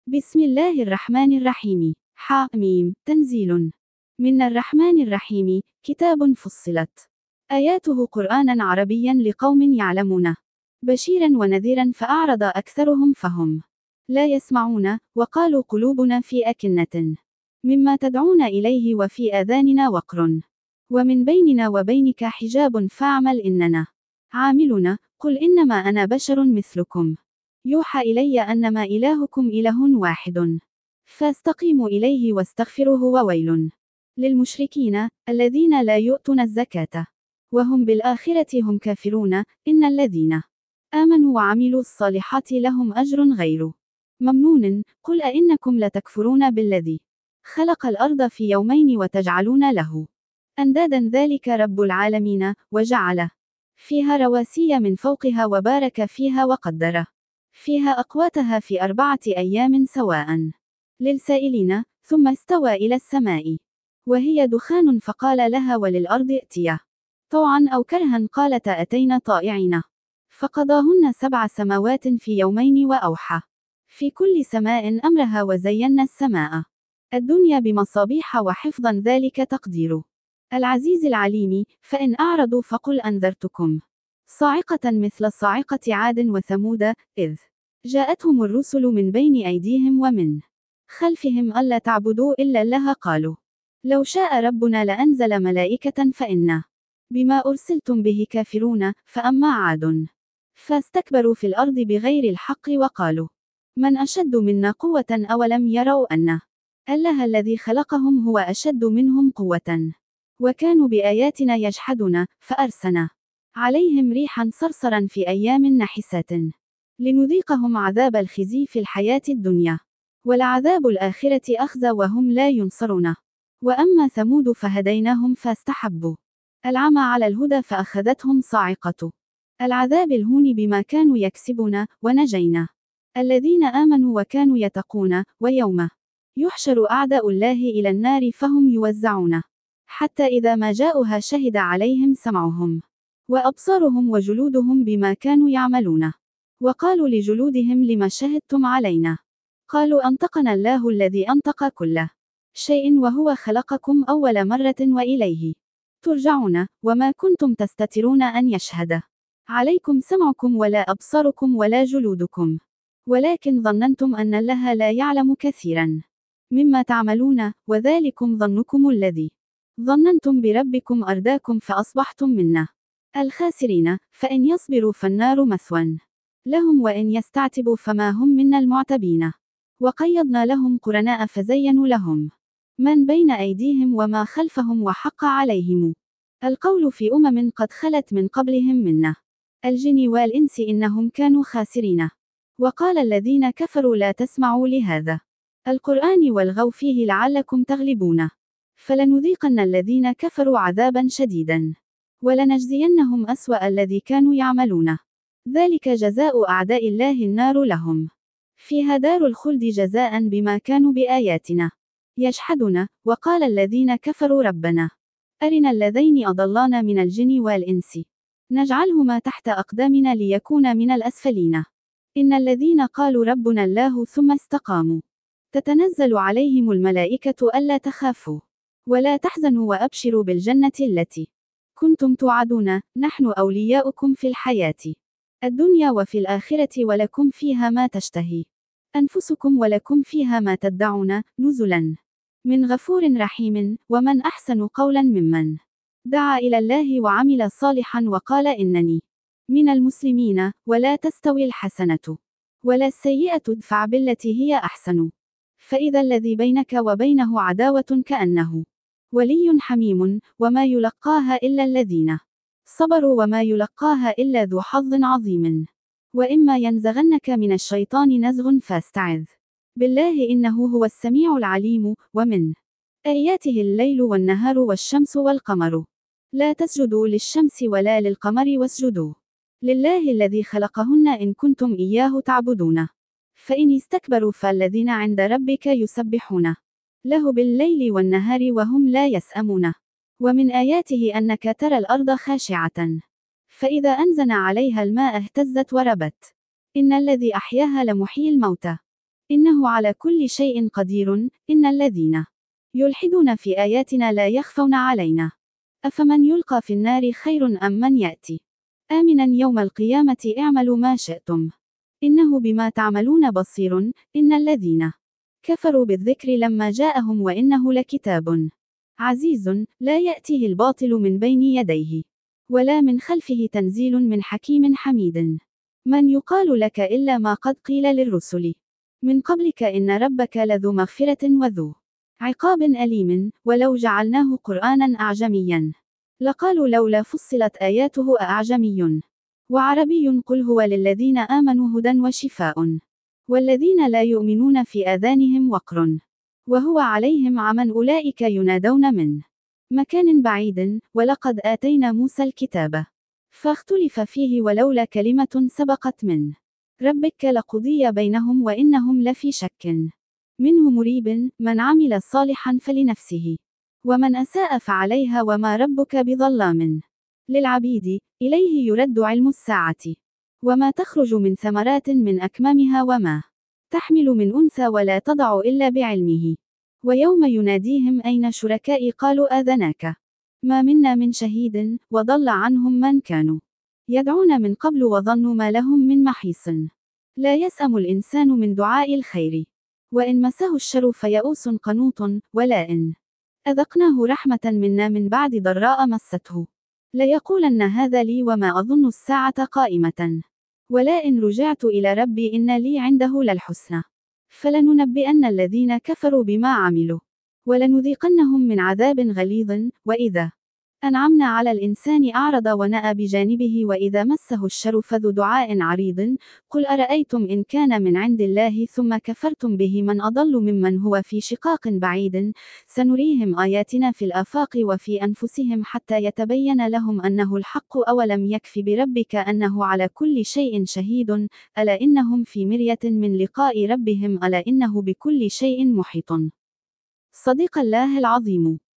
بسم الله الرحمن الرحيم. حم. تنزيل من الرحمن الرحيم، كتاب فصلت آياته قرآنا عربيا لقوم يعلمون، بشيرا ونذيرا فأعرض أكثرهم فهم لا يسمعون، وقالوا قلوبنا في أكنة مما تدعون إليه وفي آذاننا وقر ومن بيننا وبينك حجاب فاعمل إننا عاملون. قل إنما أنا بشر مثلكم يوحى إلي أنما إلهكم إله واحد فاستقيموا إليه واستغفروه. وويل للمشركين الذين لا يؤتون الزكاة وهم بالآخرة هم كافرون. إن الذين آمنوا وعملوا الصالحات لهم أجر غير ممنون. قل أئنكم لتكفرون بالذي خلق الأرض في يومين وتجعلون له أندادا ذلك رب العالمين وجعل فيها رواسي من فوقها وبارك فيها وقدر فيها أقواتها في 4 أيام سواء للسائلين، ثم استوى إلى السماء وهي دخان فقال لها وللأرض ائتيا طوعا أو كرها قالتا أتينا طائعين فقضاهن 7 سماوات في يومين وأوحى في كل سماء أمرها وزينا السماء الدنيا بمصابيح وحفظا ذلك تقدير العزيز العليم. فإن أعرضوا فقل أنذرتكم صاعقة مثل صاعقة عاد وثمود إذ جاءتهم الرسل من بين أيديهم ومن خلفهم ألا تعبدوا إلا الله قالوا لو شاء ربنا لأنزل ملائكة فإنا بما أرسلتم به كافرون. فأما عاد فاستكبروا في الأرض بغير الحق وقالوا من أشد منا قوة أولم يروا أن الله الذي خلقهم هو أشد منهم قوة وكانوا بآياتنا يجحدون. فأرسلنا عليهم ريحا صرصرا في أيام نحسات لنذيقهم عذاب الخزي في الحياة الدنيا ولعذاب الآخرة أخزى وهم لا ينصرون. وأما ثمود فهديناهم فاستحبوا العمى على الهدى فأخذتهم صاعقة العذاب الهون بما كانوا يكسبون. ونجينا الذين آمنوا وكانوا يتقون. ويوم يحشر أعداء الله إلى النار فهم يوزعون حتى إذا ما جاءوها شهد عليهم سمعهم وأبصارهم وجلودهم بما كانوا يعملون وقالوا لجلودهم لما شهدتم علينا قالوا أنطقنا الله الذي أنطق كل شيء وهو خلقكم أول مرة وإليه ترجعون. وما كنتم تستترون أن يشهد عليكم سمعكم ولا أبصاركم ولا جلودكم ولكن ظننتم أن الله لا يعلم كثيرا مما تعملون وذلكم ظنكم الذي ظننتم بربكم أرداكم فأصبحتم منا الخاسرين. فإن يصبروا فالنار مثوى لهم وإن يستعتبوا فما هم منا المعتبين. وقيضنا لهم قرناء فزينوا لهم من بين أيديهم وما خلفهم وحق عليهم القول في قد خلت من قبلهم منا الجن والإنس إنهم كانوا خاسرين. وقال الذين كفروا لا تسمعوا لهذا القرآن والغوا فيه لعلكم تغلبون فلنذيقن الذين كفروا عذابا شديدا ولنجزينهم أسوأ الذي كانوا يعملون ذلك جزاء أعداء الله النار لهم فيها دار الخلد جزاء بما كانوا بآياتنا يجحدون. وقال الذين كفروا ربنا أرنا الذين أضلانا من الجن والإنس نجعلهما تحت أقدامنا ليكونا من الأسفلين. إن الذين قالوا ربنا الله ثم استقاموا تتنزل عليهم الملائكة ألا تخافوا ولا تحزنوا وأبشروا بالجنة التي كنتم توعدون نحن أولياؤكم في الحياة الدنيا وفي الآخرة ولكم فيها ما تشتهي أنفسكم ولكم فيها ما تدعون نزلا من غفور رحيم. ومن أحسن قولا ممن دعا إلى الله وعمل صالحا وقال إنني من المسلمين. ولا تستوي الحسنة ولا السيئة ادفع بالتي هي أحسن فإذا الذي بينك وبينه عداوة كأنه ولي حميم. وما يلقاها إلا الذين صبروا وما يلقاها إلا ذو حظ عظيم. وإما ينزغنك من الشيطان نزغ فاستعذ بالله إنه هو السميع العليم. ومن آياته الليل والنهار والشمس والقمر لا تسجدوا للشمس ولا للقمر واسجدوا لله الذي خلقهن إن كنتم إياه تعبدون. فإن استكبروا فالذين عند ربك يسبحون له بالليل والنهار وهم لا يسأمون. ومن آياته أنك ترى الأرض خاشعة فإذا أنزلنا عليها الماء اهتزت وربت إن الذي أحياها لمحيي الموتى إنه على كل شيء قدير. إن الذين يلحدون في آياتنا لا يخفون علينا. أفمن يلقى في النار خير أم من يأتي آمنا يوم القيامة؟ اعملوا ما شئتم إنه بما تعملون بصير. إن الذين كفروا بالذكر لما جاءهم وإنه لكتاب عزيز لا يأتيه الباطل من بين يديه ولا من خلفه تنزيل من حكيم حميد. من يقال لك إلا ما قد قيل للرسل من قبلك إن ربك لذو مغفرة وذو عقاب أليم. ولو جعلناه قرآنا أعجميا لقالوا لولا فصلت آياته أعجمي وعربي قل هو للذين آمنوا هدى وشفاء والذين لا يؤمنون في آذانهم وقر وهو عليهم عمى أولئك ينادون من مكان بعيد. ولقد آتينا موسى الكتاب فاختلف فيه ولولا كلمة سبقت من ربك لقضي بينهم وإنهم لفي شك منه مريب. من عمل صالحا فلنفسه ومن أساء فعليها وما ربك بظلام للعبيد. إليه يرد علم الساعة وما تخرج من ثمرات من أكمامها وما تحمل من أنثى ولا تضع إلا بعلمه. ويوم يناديهم أين شركائي قالوا آذناك ما منا من شهيد وضل عنهم من كانوا يدعون من قبل وظنوا ما لهم من محيص. لا يسأم الإنسان من دعاء الخير وإن مسه الشر فيئوس قنوط. ولا إن أذقناه رحمة منا من بعد ضراء مسته ليقولن هذا لي وما أظن الساعة قائمة ولئن رجعت إلى ربي إن لي عنده للحسنى فلننبئن الذين كفروا بما عملوا ولنذيقنهم من عذاب غليظ. وإذا أنعمنا على الإنسان أعرض ونأى بجانبه وإذا مسه الشر فذو دعاء عريض. قل أرأيتم إن كان من عند الله ثم كفرتم به من أضل ممن هو في شقاق بعيد. سنريهم آياتنا في الآفاق وفي أنفسهم حتى يتبين لهم أنه الحق. أولم يكف بربك أنه على كل شيء شهيد. ألا إنهم في مرية من لقاء ربهم ألا إنه بكل شيء محيط. صدق الله العظيم.